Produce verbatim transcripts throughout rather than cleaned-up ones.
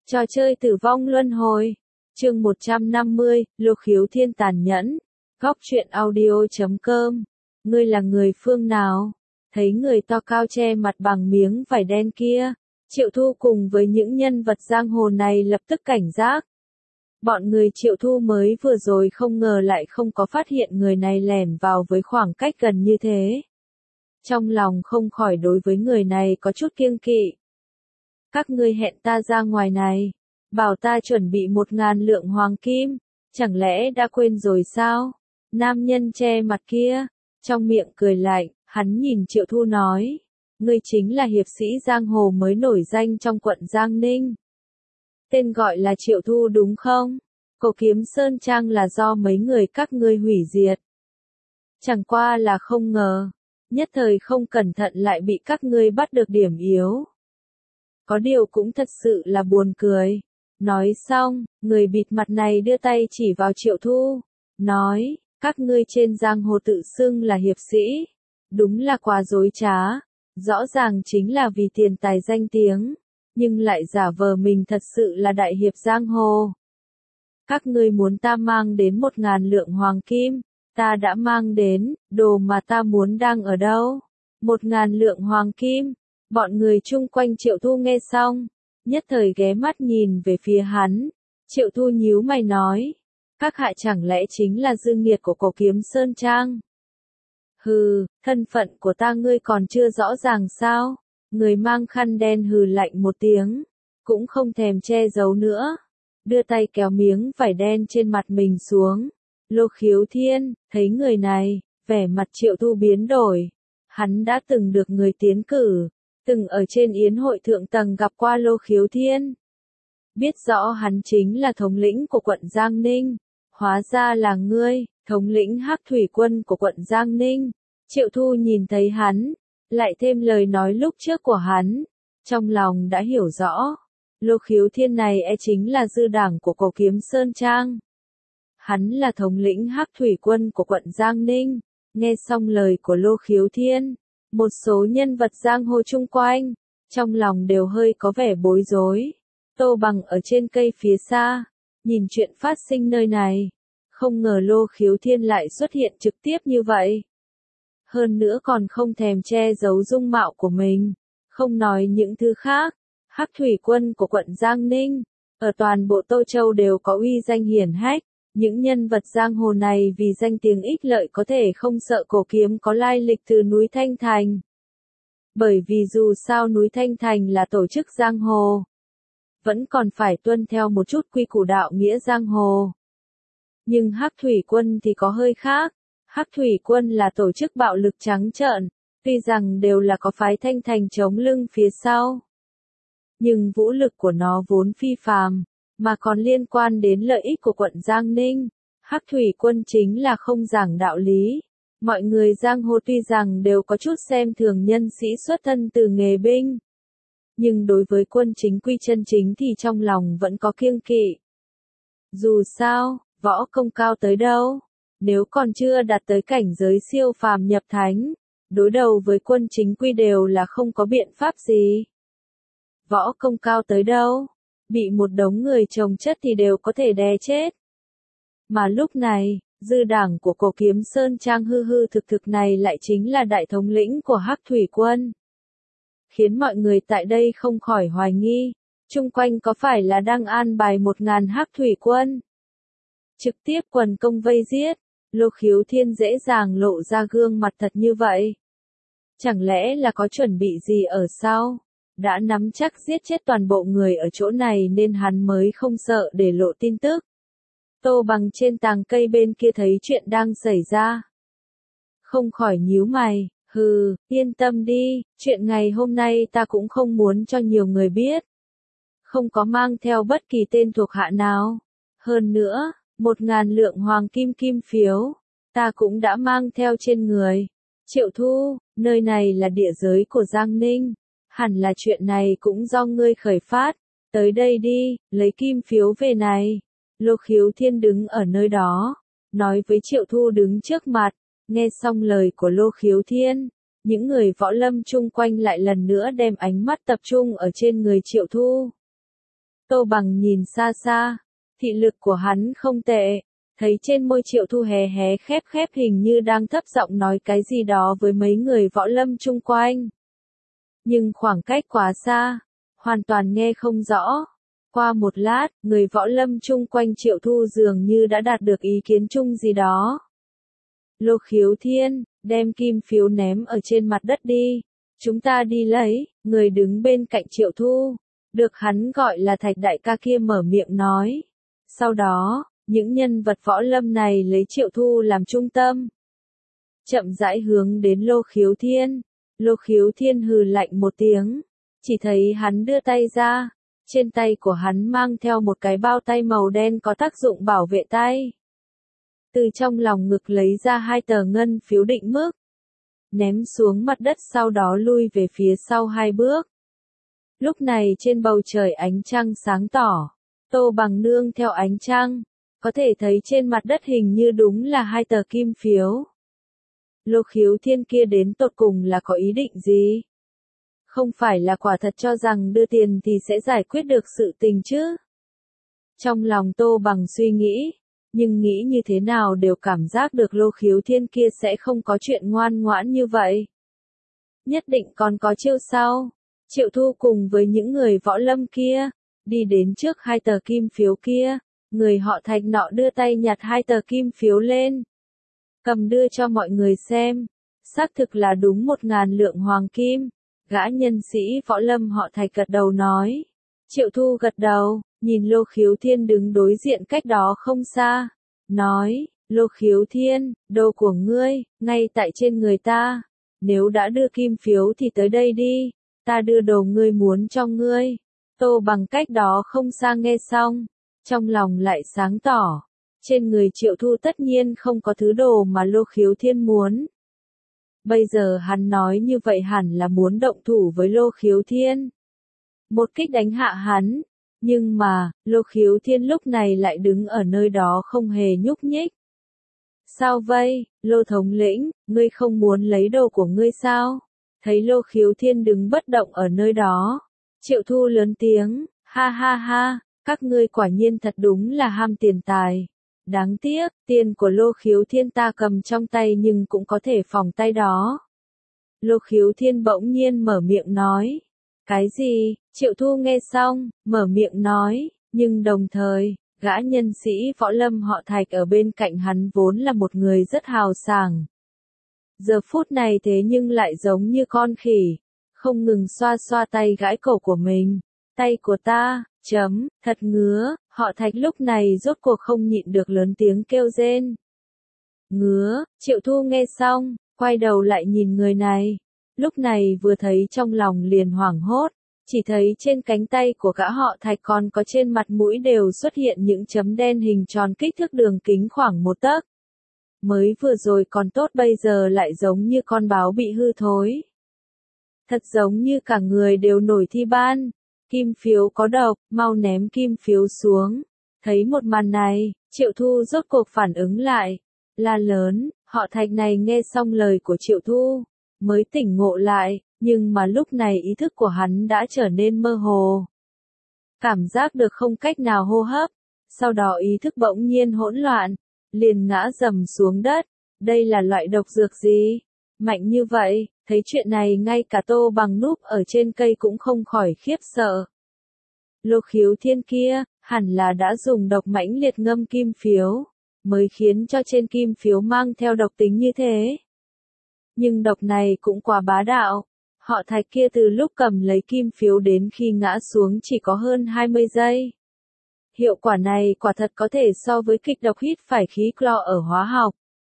Trò chơi tử vong luân hồi. Chương một trăm năm mươi, Lô Khiếu Thiên tàn nhẫn. Góc truyện audio chấm com. Ngươi là người phương nào? Thấy người to cao che mặt bằng miếng vải đen kia, Triệu Thu cùng với những nhân vật giang hồ này lập tức cảnh giác. Bọn người Triệu Thu mới vừa rồi không ngờ lại không có phát hiện người này lẻn vào với khoảng cách gần như thế. Trong lòng không khỏi đối với người này có chút kiêng kỵ. Các ngươi hẹn ta ra ngoài này, bảo ta chuẩn bị một ngàn lượng hoàng kim, chẳng lẽ đã quên rồi sao? Nam nhân che mặt kia, trong miệng cười lạnh, hắn nhìn Triệu Thu nói, ngươi chính là hiệp sĩ giang hồ mới nổi danh trong quận Giang Ninh. Tên gọi là Triệu Thu đúng không? Cổ Kiếm Sơn Trang là do mấy người các ngươi hủy diệt. Chẳng qua là không ngờ, nhất thời không cẩn thận lại bị các ngươi bắt được điểm yếu. Có điều cũng thật sự là buồn cười. Nói xong, người bịt mặt này đưa tay chỉ vào Triệu Thu, nói, các ngươi trên giang hồ tự xưng là hiệp sĩ. Đúng là quá dối trá, rõ ràng chính là vì tiền tài danh tiếng, nhưng lại giả vờ mình thật sự là đại hiệp giang hồ. Các ngươi muốn ta mang đến một ngàn lượng hoàng kim, ta đã mang đến, đồ mà ta muốn đang ở đâu? Một ngàn lượng hoàng kim. Bọn người chung quanh Triệu Thu nghe xong, nhất thời ghé mắt nhìn về phía hắn. Triệu Thu nhíu mày nói, các hạ chẳng lẽ chính là dư nghiệt của Cổ Kiếm Sơn Trang? Hừ, thân phận của ta ngươi còn chưa rõ ràng sao? Người mang khăn đen hừ lạnh một tiếng, cũng không thèm che giấu nữa, đưa tay kéo miếng vải đen trên mặt mình xuống. Lô Khiếu Thiên, thấy người này, vẻ mặt Triệu Thu biến đổi. Hắn đã từng được người tiến cử, từng ở trên yến hội thượng tầng gặp qua Lô Khiếu Thiên. Biết rõ hắn chính là thống lĩnh của quận Giang Ninh. Hóa ra là ngươi, thống lĩnh Hắc Thủy Quân của quận Giang Ninh. Triệu Thu nhìn thấy hắn, lại thêm lời nói lúc trước của hắn, trong lòng đã hiểu rõ. Lô Khiếu Thiên này e chính là dư đảng của Cổ Kiếm Sơn Trang. Hắn là thống lĩnh Hắc Thủy Quân của quận Giang Ninh. Nghe xong lời của Lô Khiếu Thiên, một số nhân vật giang hồ chung quanh, trong lòng đều hơi có vẻ bối rối. Tô Bằng ở trên cây phía xa, nhìn chuyện phát sinh nơi này, không ngờ Lô Khiếu Thiên lại xuất hiện trực tiếp như vậy. Hơn nữa còn không thèm che giấu dung mạo của mình, không nói những thứ khác. Hắc Thủy Quân của quận Giang Ninh, ở toàn bộ Tô Châu đều có uy danh hiển hách. Những nhân vật giang hồ này vì danh tiếng ích lợi có thể không sợ cổ kiếm có lai lịch từ núi Thanh Thành. Bởi vì dù sao núi Thanh Thành là tổ chức giang hồ, vẫn còn phải tuân theo một chút quy củ đạo nghĩa giang hồ. Nhưng Hắc Thủy Quân thì có hơi khác. Hắc Thủy Quân là tổ chức bạo lực trắng trợn, tuy rằng đều là có phái Thanh Thành chống lưng phía sau. Nhưng vũ lực của nó vốn phi phàm, mà còn liên quan đến lợi ích của quận Giang Ninh. Hắc Thủy Quân chính là không giảng đạo lý. Mọi người giang hồ tuy rằng đều có chút xem thường nhân sĩ xuất thân từ nghề binh, nhưng đối với quân chính quy chân chính thì trong lòng vẫn có kiêng kỵ. Dù sao, võ công cao tới đâu, nếu còn chưa đạt tới cảnh giới siêu phàm nhập thánh, đối đầu với quân chính quy đều là không có biện pháp gì. Võ công cao tới đâu, bị một đống người chồng chất thì đều có thể đè chết. Mà lúc này, dư đảng của Cổ Kiếm Sơn Trang hư hư thực thực này lại chính là đại thống lĩnh của Hắc Thủy Quân. Khiến mọi người tại đây không khỏi hoài nghi, chung quanh có phải là đang an bài một ngàn Hắc Thủy Quân. Trực tiếp quần công vây giết, Lô Khiếu Thiên dễ dàng lộ ra gương mặt thật như vậy. Chẳng lẽ là có chuẩn bị gì ở sau? Đã nắm chắc giết chết toàn bộ người ở chỗ này nên hắn mới không sợ để lộ tin tức. Tô Bằng trên tàng cây bên kia thấy chuyện đang xảy ra, không khỏi nhíu mày, hừ, yên tâm đi, chuyện ngày hôm nay ta cũng không muốn cho nhiều người biết. Không có mang theo bất kỳ tên thuộc hạ nào. Hơn nữa, một ngàn lượng hoàng kim kim phiếu, ta cũng đã mang theo trên người. Triệu Thu, nơi này là địa giới của Giang Ninh. Hẳn là chuyện này cũng do ngươi khởi phát. Tới đây đi, lấy kim phiếu về này. Lô Khiếu Thiên đứng ở nơi đó, nói với Triệu Thu đứng trước mặt. Nghe xong lời của Lô Khiếu Thiên, những người võ lâm chung quanh lại lần nữa đem ánh mắt tập trung ở trên người Triệu Thu. Tô Bằng nhìn xa xa, thị lực của hắn không tệ, thấy trên môi Triệu Thu hé hé khép khép hình như đang thấp giọng nói cái gì đó với mấy người võ lâm chung quanh. Nhưng khoảng cách quá xa, hoàn toàn nghe không rõ. Qua một lát, người võ lâm chung quanh Triệu Thu dường như đã đạt được ý kiến chung gì đó. Lô Khiếu Thiên, đem kim phiếu ném ở trên mặt đất đi. Chúng ta đi lấy, người đứng bên cạnh Triệu Thu, được hắn gọi là Thạch đại ca kia mở miệng nói. Sau đó, những nhân vật võ lâm này lấy Triệu Thu làm trung tâm. Chậm rãi hướng đến Lô Khiếu Thiên. Lô Khiếu Thiên hừ lạnh một tiếng. Chỉ thấy hắn đưa tay ra. Trên tay của hắn mang theo một cái bao tay màu đen có tác dụng bảo vệ tay. Từ trong lòng ngực lấy ra hai tờ ngân phiếu định mức. Ném xuống mặt đất sau đó lui về phía sau hai bước. Lúc này trên bầu trời ánh trăng sáng tỏ. Tô Bằng nương theo ánh trăng. Có thể thấy trên mặt đất hình như đúng là hai tờ kim phiếu. Lô Khiếu Thiên kia đến tột cùng là có ý định gì? Không phải là quả thật cho rằng đưa tiền thì sẽ giải quyết được sự tình chứ? Trong lòng Tô Bằng suy nghĩ, nhưng nghĩ như thế nào đều cảm giác được Lô Khiếu Thiên kia sẽ không có chuyện ngoan ngoãn như vậy. Nhất định còn có chiêu sau. Triệu Thu cùng với những người võ lâm kia, đi đến trước hai tờ kim phiếu kia, người họ Thạch nọ đưa tay nhặt hai tờ kim phiếu lên. Cầm đưa cho mọi người xem, xác thực là đúng một ngàn lượng hoàng kim. Gã nhân sĩ võ lâm họ Thạch gật đầu nói. Triệu Thu gật đầu, nhìn Lô Khiếu Thiên đứng đối diện cách đó không xa. Nói, Lô Khiếu Thiên, đồ của ngươi, ngay tại trên người ta. Nếu đã đưa kim phiếu thì tới đây đi, ta đưa đồ ngươi muốn cho ngươi. Tô Bằng cách đó không xa nghe xong, trong lòng lại sáng tỏ. Trên người Triệu Thu tất nhiên không có thứ đồ mà Lô Khiếu Thiên muốn. Bây giờ hắn nói như vậy hẳn là muốn động thủ với Lô Khiếu Thiên. Một kích đánh hạ hắn. Nhưng mà, Lô Khiếu Thiên lúc này lại đứng ở nơi đó không hề nhúc nhích. Sao vậy, Lô thống lĩnh, ngươi không muốn lấy đồ của ngươi sao? Thấy Lô Khiếu Thiên đứng bất động ở nơi đó. Triệu Thu lớn tiếng, ha ha ha, các ngươi quả nhiên thật đúng là ham tiền tài. Đáng tiếc, tiền của Lô Khiếu Thiên ta cầm trong tay nhưng cũng có thể phòng tay đó. Lô Khiếu Thiên bỗng nhiên mở miệng nói. Cái gì? Triệu Thu nghe xong, mở miệng nói, nhưng đồng thời, gã nhân sĩ võ lâm họ Thạch ở bên cạnh hắn vốn là một người rất hào sảng. Giờ phút này thế nhưng lại giống như con khỉ, không ngừng xoa xoa tay gãi cổ của mình. Tay của ta, chấm, thật ngứa, họ Thạch lúc này rốt cuộc không nhịn được lớn tiếng kêu rên. Ngứa, Triệu Thu nghe xong, quay đầu lại nhìn người này. Lúc này vừa thấy trong lòng liền hoảng hốt, chỉ thấy trên cánh tay của gã họ Thạch còn có trên mặt mũi đều xuất hiện những chấm đen hình tròn kích thước đường kính khoảng một tấc. Mới vừa rồi còn tốt bây giờ lại giống như con báo bị hư thối. Thật giống như cả người đều nổi thi ban. Kim phiếu có độc, mau ném kim phiếu xuống. Thấy một màn này, Triệu Thu rốt cuộc phản ứng lại. La lớn, họ Thạch này nghe xong lời của Triệu Thu, mới tỉnh ngộ lại, nhưng mà lúc này ý thức của hắn đã trở nên mơ hồ. Cảm giác được không cách nào hô hấp, sau đó ý thức bỗng nhiên hỗn loạn, liền ngã dầm xuống đất. Đây là loại độc dược gì? Mạnh như vậy, thấy chuyện này ngay cả Tô Bằng núp ở trên cây cũng không khỏi khiếp sợ. Lô Khiếu Thiên kia, hẳn là đã dùng độc mãnh liệt ngâm kim phiếu, mới khiến cho trên kim phiếu mang theo độc tính như thế. Nhưng độc này cũng quá bá đạo. Họ Thạch kia từ lúc cầm lấy kim phiếu đến khi ngã xuống chỉ có hơn hai mươi giây. Hiệu quả này quả thật có thể so với kịch độc hít phải khí clo ở hóa học.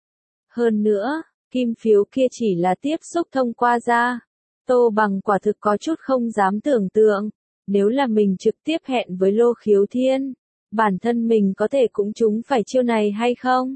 Hơn nữa, kim phiếu kia chỉ là tiếp xúc thông qua da. Tô Bằng quả thực có chút không dám tưởng tượng, nếu là mình trực tiếp hẹn với Lô Khiếu Thiên, bản thân mình có thể cũng trúng phải chiêu này hay không?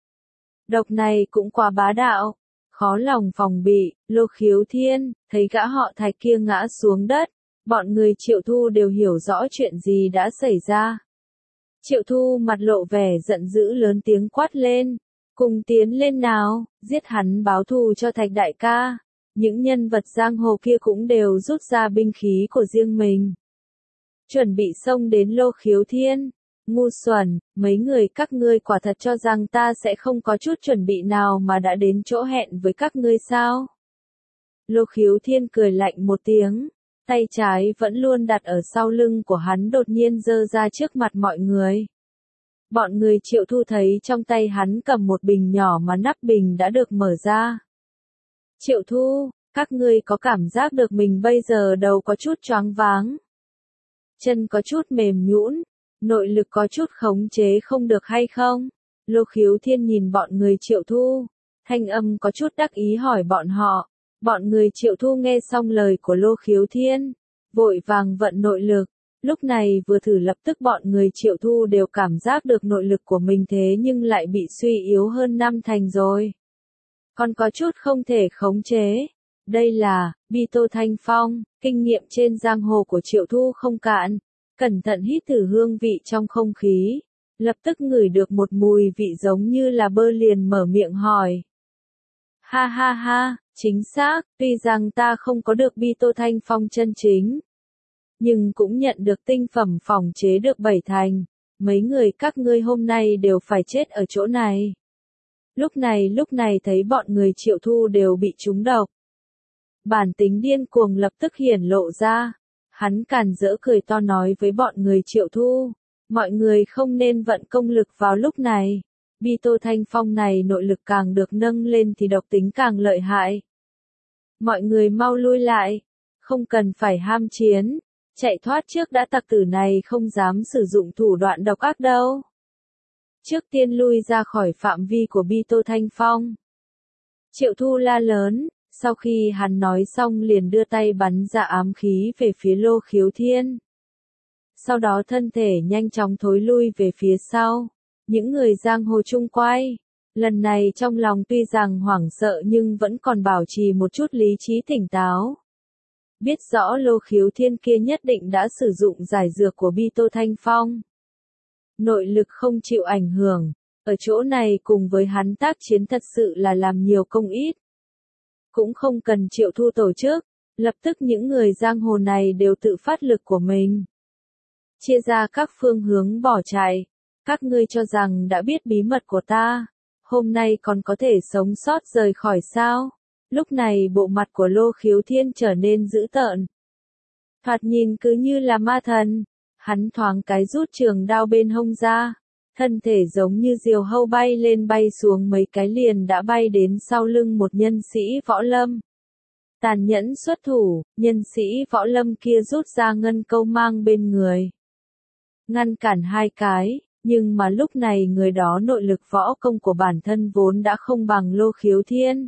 Độc này cũng quá bá đạo, khó lòng phòng bị. Lô Khiếu Thiên, thấy gã họ Thạch kia ngã xuống đất, bọn người Triệu Thu đều hiểu rõ chuyện gì đã xảy ra. Triệu Thu mặt lộ vẻ giận dữ lớn tiếng quát lên, cùng tiến lên nào, giết hắn báo thù cho Thạch đại ca. Những nhân vật giang hồ kia cũng đều rút ra binh khí của riêng mình. chuẩn bị xông đến Lô Khiếu Thiên. Ngu xuẩn, mấy người các ngươi quả thật cho rằng ta sẽ không có chút chuẩn bị nào mà đã đến chỗ hẹn với các ngươi sao? Lô Khiếu Thiên cười lạnh một tiếng, tay trái vẫn luôn đặt ở sau lưng của hắn đột nhiên giơ ra trước mặt mọi người. Bọn người Triệu Thu thấy trong tay hắn cầm một bình nhỏ mà nắp bình đã được mở ra. Triệu Thu, các ngươi có cảm giác được mình bây giờ đầu có chút choáng váng, chân có chút mềm nhũn, nội lực có chút khống chế không được hay không? Lô Khiếu Thiên nhìn bọn người Triệu Thu, thanh âm có chút đắc ý hỏi bọn họ. Bọn người Triệu Thu nghe xong lời của Lô Khiếu Thiên, vội vàng vận nội lực. Lúc này vừa thử lập tức bọn người Triệu Thu đều cảm giác được nội lực của mình thế nhưng lại bị suy yếu hơn năm thành rồi. Còn có chút không thể khống chế. Đây là, Bi Tô Thanh Phong, kinh nghiệm trên giang hồ của Triệu Thu không cạn. Cẩn thận hít thử hương vị trong không khí. Lập tức ngửi được một mùi vị giống như là bơ liền mở miệng hỏi. Ha ha ha, chính xác, tuy rằng ta không có được Bi Tô Thanh Phong chân chính, nhưng cũng nhận được tinh phẩm phòng chế được bảy thành. Mấy người các ngươi hôm nay đều phải chết ở chỗ này. Lúc này lúc này thấy bọn người Triệu Thu đều bị trúng độc. Bản tính điên cuồng lập tức hiển lộ ra. Hắn càn rỡ cười to nói với bọn người Triệu Thu. Mọi người không nên vận công lực vào lúc này. Bi Tô Thanh Phong này nội lực càng được nâng lên thì độc tính càng lợi hại. Mọi người mau lui lại. Không cần phải ham chiến. Chạy thoát trước đã, tặc tử này không dám sử dụng thủ đoạn độc ác đâu. Trước tiên lui ra khỏi phạm vi của Bi Tô Thanh Phong. Triệu Thu la lớn, sau khi hắn nói xong liền đưa tay bắn ra ám khí về phía Lô Khiếu Thiên. Sau đó thân thể nhanh chóng thối lui về phía sau. Những người giang hồ chung quay, lần này trong lòng tuy rằng hoảng sợ nhưng vẫn còn bảo trì một chút lý trí tỉnh táo. Biết rõ Lô Khiếu Thiên kia nhất định đã sử dụng giải dược của Bi Tô Thanh Phong. Nội lực không chịu ảnh hưởng, ở chỗ này cùng với hắn tác chiến thật sự là làm nhiều công ít. Cũng không cần Triệu Thu tổ chức, lập tức những người giang hồ này đều tự phát lực của mình. Chia ra các phương hướng bỏ chạy, các ngươi cho rằng đã biết bí mật của ta, hôm nay còn có thể sống sót rời khỏi sao? Lúc này bộ mặt của Lô Khiếu Thiên trở nên dữ tợn. Thoạt nhìn cứ như là ma thần, hắn thoáng cái rút trường đao bên hông ra, thân thể giống như diều hâu bay lên bay xuống mấy cái liền đã bay đến sau lưng một nhân sĩ võ lâm. Tàn nhẫn xuất thủ, nhân sĩ võ lâm kia rút ra ngân câu mang bên người. Ngăn cản hai cái, nhưng mà lúc này người đó nội lực võ công của bản thân vốn đã không bằng Lô Khiếu Thiên.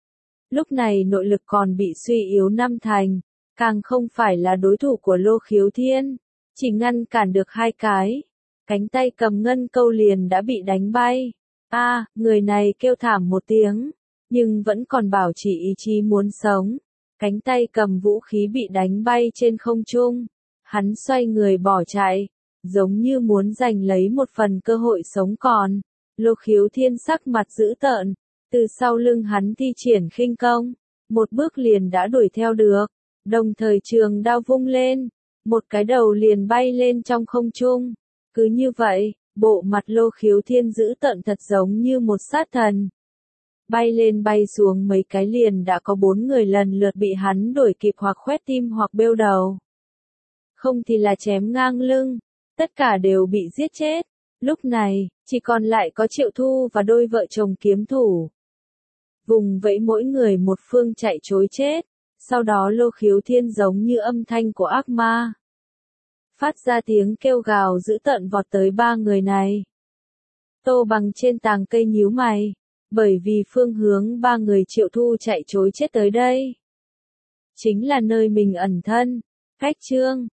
Lúc này nội lực còn bị suy yếu năm thành, càng không phải là đối thủ của Lô Khiếu Thiên, chỉ ngăn cản được hai cái. Cánh tay cầm ngân câu liền đã bị đánh bay. A, à, người này kêu thảm một tiếng, nhưng vẫn còn bảo trì ý chí muốn sống. Cánh tay cầm vũ khí bị đánh bay trên không trung. Hắn xoay người bỏ chạy, giống như muốn giành lấy một phần cơ hội sống còn. Lô Khiếu Thiên sắc mặt dữ tợn, từ sau lưng hắn thi triển khinh công, một bước liền đã đuổi theo được, đồng thời trường đao vung lên, một cái đầu liền bay lên trong không trung. Cứ như vậy, bộ mặt Lô Khiếu Thiên dữ tợn thật giống như một sát thần. Bay lên bay xuống mấy cái liền đã có bốn người lần lượt bị hắn đuổi kịp hoặc khoét tim hoặc bêu đầu. Không thì là chém ngang lưng, tất cả đều bị giết chết. Lúc này, chỉ còn lại có Triệu Thu và đôi vợ chồng kiếm thủ. Vùng vẫy mỗi người một phương chạy trối chết, sau đó Lô Khiếu Thiên giống như âm thanh của ác ma. Phát ra tiếng kêu gào dữ tợn vọt tới ba người này. Tô Bằng trên tàng cây nhíu mày, bởi vì phương hướng ba người Triệu Thu chạy trối chết tới đây chính là nơi mình ẩn thân. Cách Trương,